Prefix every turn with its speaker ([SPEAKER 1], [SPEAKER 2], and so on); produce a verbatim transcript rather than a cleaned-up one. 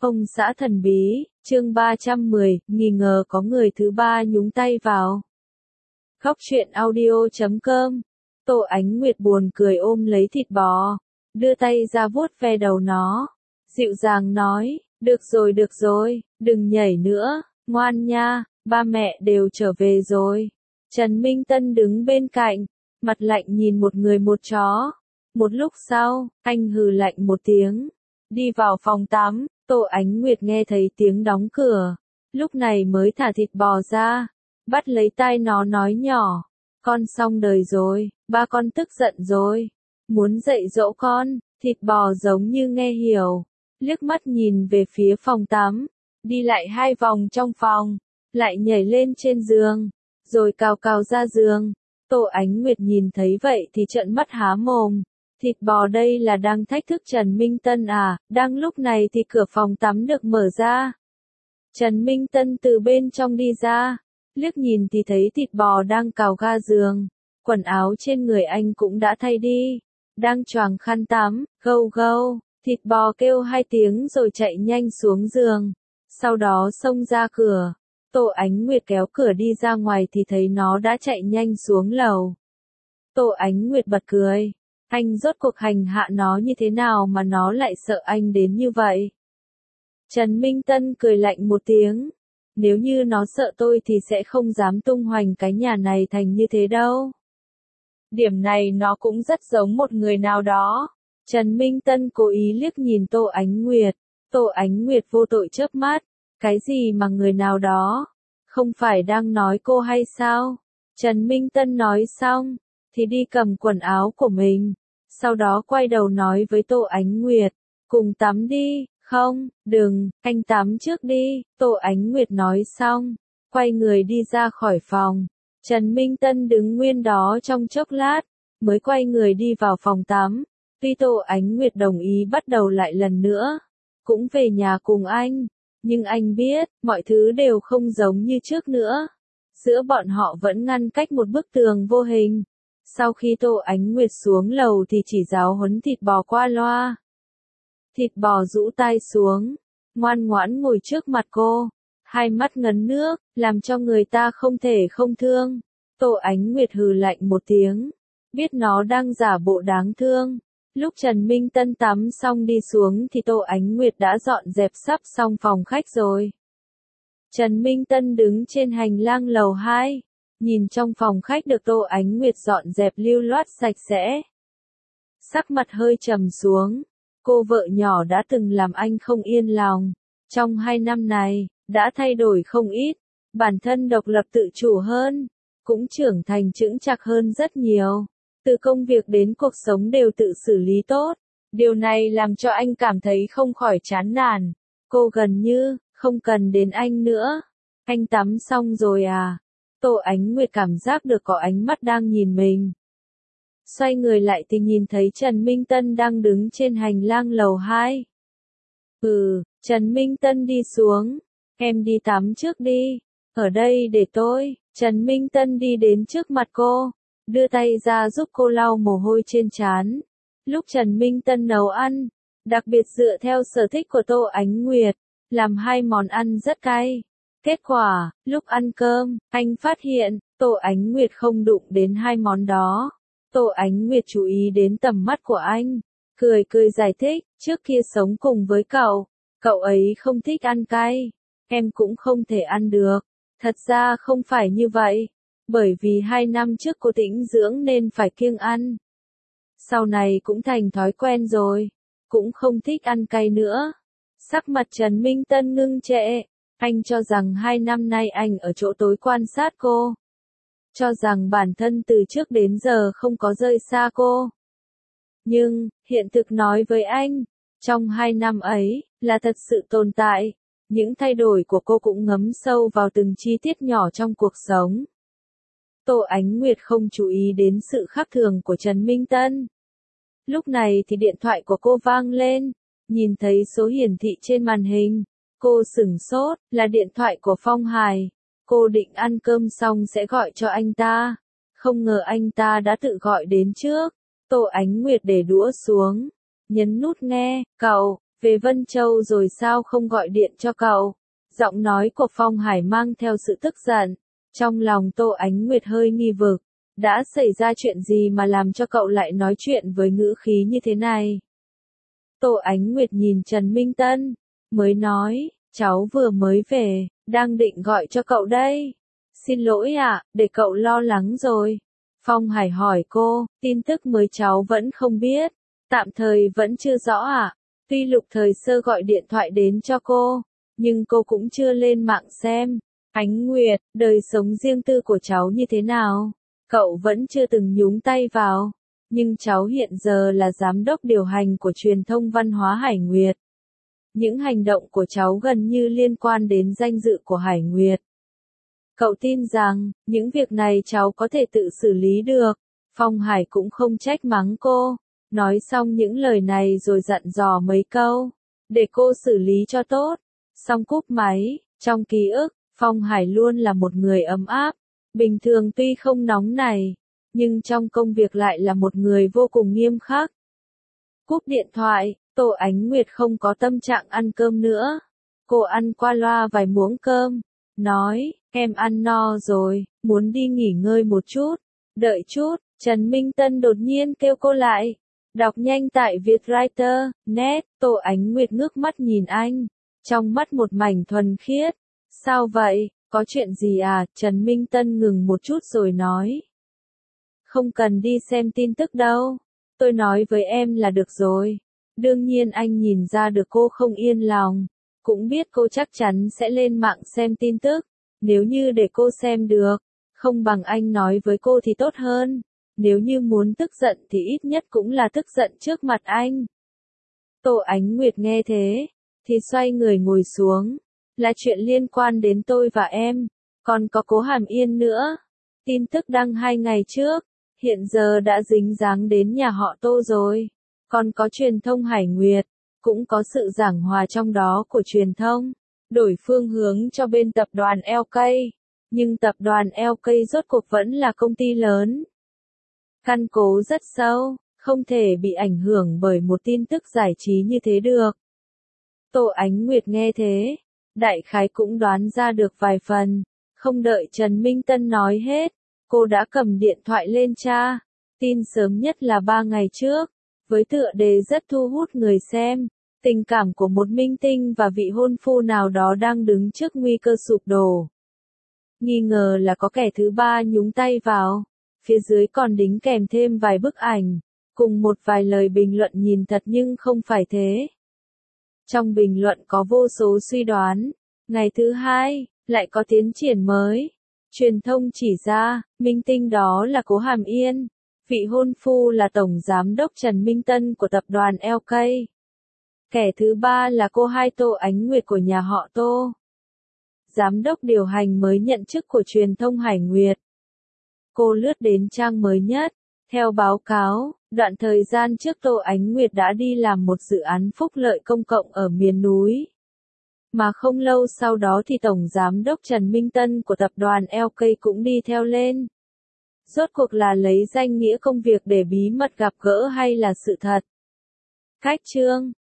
[SPEAKER 1] Ông xã thần bí, chương ba trăm mười, nghi ngờ có người thứ ba nhúng tay vào. Góc truyện audio chấm com. Tô Ánh Nguyệt buồn cười ôm lấy thịt bò, đưa tay ra vuốt ve đầu nó, dịu dàng nói, được rồi được rồi, đừng nhảy nữa, ngoan nha, ba mẹ đều trở về rồi. Trần Minh Tân đứng bên cạnh, mặt lạnh nhìn một người một chó. Một lúc sau, anh hừ lạnh một tiếng, đi vào phòng tắm. Tô Ánh Nguyệt nghe thấy tiếng đóng cửa, lúc này mới thả thịt bò ra, bắt lấy tai nó nói nhỏ, con xong đời rồi, ba con tức giận rồi, muốn dạy dỗ con. Thịt bò giống như nghe hiểu, liếc mắt nhìn về phía phòng tắm, đi lại hai vòng trong phòng, lại nhảy lên trên giường, rồi cào cào ra giường. Tô Ánh Nguyệt nhìn thấy vậy thì trợn mắt há mồm. Thịt bò đây là đang thách thức Trần Minh Tân à? Đang lúc này thì cửa phòng tắm được mở ra. Trần Minh Tân từ bên trong đi ra, liếc nhìn thì thấy thịt bò đang cào ga giường, quần áo trên người anh cũng đã thay đi, đang choàng khăn tắm, gâu gâu. Thịt bò kêu hai tiếng rồi chạy nhanh xuống giường, sau đó xông ra cửa. Tô Ánh Nguyệt kéo cửa đi ra ngoài thì thấy nó đã chạy nhanh xuống lầu. Tô Ánh Nguyệt bật cười. Anh rốt cuộc hành hạ nó như thế nào mà nó lại sợ anh đến như vậy? Trần Minh Tân cười lạnh một tiếng. Nếu như nó sợ tôi thì sẽ không dám tung hoành cái nhà này thành như thế đâu. Điểm này nó cũng rất giống một người nào đó. Trần Minh Tân cố ý liếc nhìn Tô Ánh Nguyệt. Tô Ánh Nguyệt vô tội chớp mắt. Cái gì mà người nào đó? Không phải đang nói cô hay sao? Trần Minh Tân nói xong, thì đi cầm quần áo của mình. Sau đó quay đầu nói với Tô Ánh Nguyệt, cùng tắm đi. Không, đừng, anh tắm trước đi. Tô Ánh Nguyệt nói xong, quay người đi ra khỏi phòng. Trần Minh Tân đứng nguyên đó trong chốc lát, mới quay người đi vào phòng tắm. Tuy Tô Ánh Nguyệt đồng ý bắt đầu lại lần nữa, cũng về nhà cùng anh, nhưng anh biết, mọi thứ đều không giống như trước nữa. Giữa bọn họ vẫn ngăn cách một bức tường vô hình. Sau khi Tô Ánh Nguyệt xuống lầu thì chỉ giáo huấn thịt bò qua loa. Thịt bò rũ tai xuống, ngoan ngoãn ngồi trước mặt cô, hai mắt ngấn nước, làm cho người ta không thể không thương. Tô Ánh Nguyệt hừ lạnh một tiếng, biết nó đang giả bộ đáng thương. Lúc Trần Minh Tân tắm xong đi xuống thì Tô Ánh Nguyệt đã dọn dẹp sắp xong phòng khách rồi. Trần Minh Tân đứng trên hành lang lầu hai. Nhìn trong phòng khách được Tô Ánh Nguyệt dọn dẹp lưu loát sạch sẽ. Sắc mặt hơi trầm xuống, cô vợ nhỏ đã từng làm anh không yên lòng. Trong hai năm này, đã thay đổi không ít, bản thân độc lập tự chủ hơn, cũng trưởng thành chững chạc hơn rất nhiều. Từ công việc đến cuộc sống đều tự xử lý tốt. Điều này làm cho anh cảm thấy không khỏi chán nản. Cô gần như, không cần đến anh nữa. Anh tắm xong rồi à? Tô Ánh Nguyệt cảm giác được có ánh mắt đang nhìn mình. Xoay người lại thì nhìn thấy Trần Minh Tân đang đứng trên hành lang lầu hai. Ừ, Trần Minh Tân đi xuống. Em đi tắm trước đi. Ở đây để tôi. Trần Minh Tân đi đến trước mặt cô, đưa tay ra giúp cô lau mồ hôi trên trán. Lúc Trần Minh Tân nấu ăn, đặc biệt dựa theo sở thích của Tô Ánh Nguyệt, làm hai món ăn rất cay. Kết quả, lúc ăn cơm, anh phát hiện, Tô Ánh Nguyệt không đụng đến hai món đó. Tô Ánh Nguyệt chú ý đến tầm mắt của anh, cười cười giải thích, trước kia sống cùng với cậu, cậu ấy không thích ăn cay, em cũng không thể ăn được. Thật ra không phải như vậy, bởi vì hai năm trước cô tĩnh dưỡng nên phải kiêng ăn. Sau này cũng thành thói quen rồi, cũng không thích ăn cay nữa. Sắc mặt Trần Minh Tân ngưng trệ. Anh cho rằng hai năm nay anh ở chỗ tối quan sát cô. Cho rằng bản thân từ trước đến giờ không có rời xa cô. Nhưng, hiện thực nói với anh, trong hai năm ấy, là thật sự tồn tại. Những thay đổi của cô cũng ngấm sâu vào từng chi tiết nhỏ trong cuộc sống. Tô Ánh Nguyệt không chú ý đến sự khác thường của Trần Minh Tân. Lúc này thì điện thoại của cô vang lên, nhìn thấy số hiển thị trên màn hình. Cô sửng sốt, là điện thoại của Phong Hải. Cô định ăn cơm xong sẽ gọi cho anh ta. Không ngờ anh ta đã tự gọi đến trước. Tô Ánh Nguyệt để đũa xuống, nhấn nút nghe, cậu, về Vân Châu rồi sao không gọi điện cho cậu? Giọng nói của Phong Hải mang theo sự tức giận. Trong lòng Tô Ánh Nguyệt hơi nghi vực. Đã xảy ra chuyện gì mà làm cho cậu lại nói chuyện với ngữ khí như thế này? Tô Ánh Nguyệt nhìn Trần Minh Tân, mới nói, cháu vừa mới về, đang định gọi cho cậu đây. Xin lỗi ạ, để cậu lo lắng rồi. Phong Hải hỏi cô, tin tức mới cháu vẫn không biết, tạm thời vẫn chưa rõ ạ. Tuy Lục Thời Sơ gọi điện thoại đến cho cô, nhưng cô cũng chưa lên mạng xem. Ánh Nguyệt, đời sống riêng tư của cháu như thế nào? Cậu vẫn chưa từng nhúng tay vào. Nhưng cháu hiện giờ là giám đốc điều hành của truyền thông văn hóa Hải Nguyệt. Những hành động của cháu gần như liên quan đến danh dự của Hải Nguyệt. Cậu tin rằng, những việc này cháu có thể tự xử lý được. Phong Hải cũng không trách mắng cô. Nói xong những lời này rồi dặn dò mấy câu. Để cô xử lý cho tốt. Xong cúp máy, trong ký ức, Phong Hải luôn là một người ấm áp. Bình thường tuy không nóng này, nhưng trong công việc lại là một người vô cùng nghiêm khắc. Cúp điện thoại, Tô Ánh Nguyệt không có tâm trạng ăn cơm nữa. Cô ăn qua loa vài muỗng cơm, nói, em ăn no rồi, muốn đi nghỉ ngơi một chút. Đợi chút, Trần Minh Tân đột nhiên kêu cô lại. Đọc nhanh tại Vietwriter, net, Tô Ánh Nguyệt ngước mắt nhìn anh, trong mắt một mảnh thuần khiết. Sao vậy, có chuyện gì à? Trần Minh Tân ngừng một chút rồi nói. Không cần đi xem tin tức đâu, tôi nói với em là được rồi. Đương nhiên anh nhìn ra được cô không yên lòng, cũng biết cô chắc chắn sẽ lên mạng xem tin tức. Nếu như để cô xem được, không bằng anh nói với cô thì tốt hơn. Nếu như muốn tức giận thì ít nhất cũng là tức giận trước mặt anh. Tô Ánh Nguyệt nghe thế, thì xoay người ngồi xuống. Là chuyện liên quan đến tôi và em, còn có Cố Hàm Yên nữa. Tin tức đăng hai ngày trước, hiện giờ đã dính dáng đến nhà họ Tô rồi. Còn có truyền thông Hải Nguyệt, cũng có sự giảng hòa trong đó của truyền thông, đổi phương hướng cho bên tập đoàn lờ ca. Nhưng tập đoàn lờ ca rốt cuộc vẫn là công ty lớn. Căn cố rất sâu, không thể bị ảnh hưởng bởi một tin tức giải trí như thế được. Tô Ánh Nguyệt nghe thế, đại khái cũng đoán ra được vài phần. Không đợi Trần Minh Tân nói hết, cô đã cầm điện thoại lên tra. Tin sớm nhất là ba ngày trước, với tựa đề rất thu hút người xem. Tình cảm của một minh tinh và vị hôn phu nào đó đang đứng trước nguy cơ sụp đổ. Nghi ngờ là có kẻ thứ ba nhúng tay vào. Phía dưới còn đính kèm thêm vài bức ảnh, cùng một vài lời bình luận nhìn thật nhưng không phải thế. Trong bình luận có vô số suy đoán. Ngày thứ hai, lại có tiến triển mới. Truyền thông chỉ ra, minh tinh đó là Cố Hàm Yên. Vị hôn phu là Tổng Giám đốc Trần Minh Tân của tập đoàn lờ ca. Kẻ thứ ba là cô hai Tô Ánh Nguyệt của nhà họ Tô. Giám đốc điều hành mới nhận chức của truyền thông Hải Nguyệt. Cô lướt đến trang mới nhất. Theo báo cáo, đoạn thời gian trước Tô Ánh Nguyệt đã đi làm một dự án phúc lợi công cộng ở miền núi. Mà không lâu sau đó thì Tổng Giám đốc Trần Minh Tân của tập đoàn lờ ca cũng đi theo lên. Rốt cuộc là lấy danh nghĩa công việc để bí mật gặp gỡ hay là sự thật? Cách chương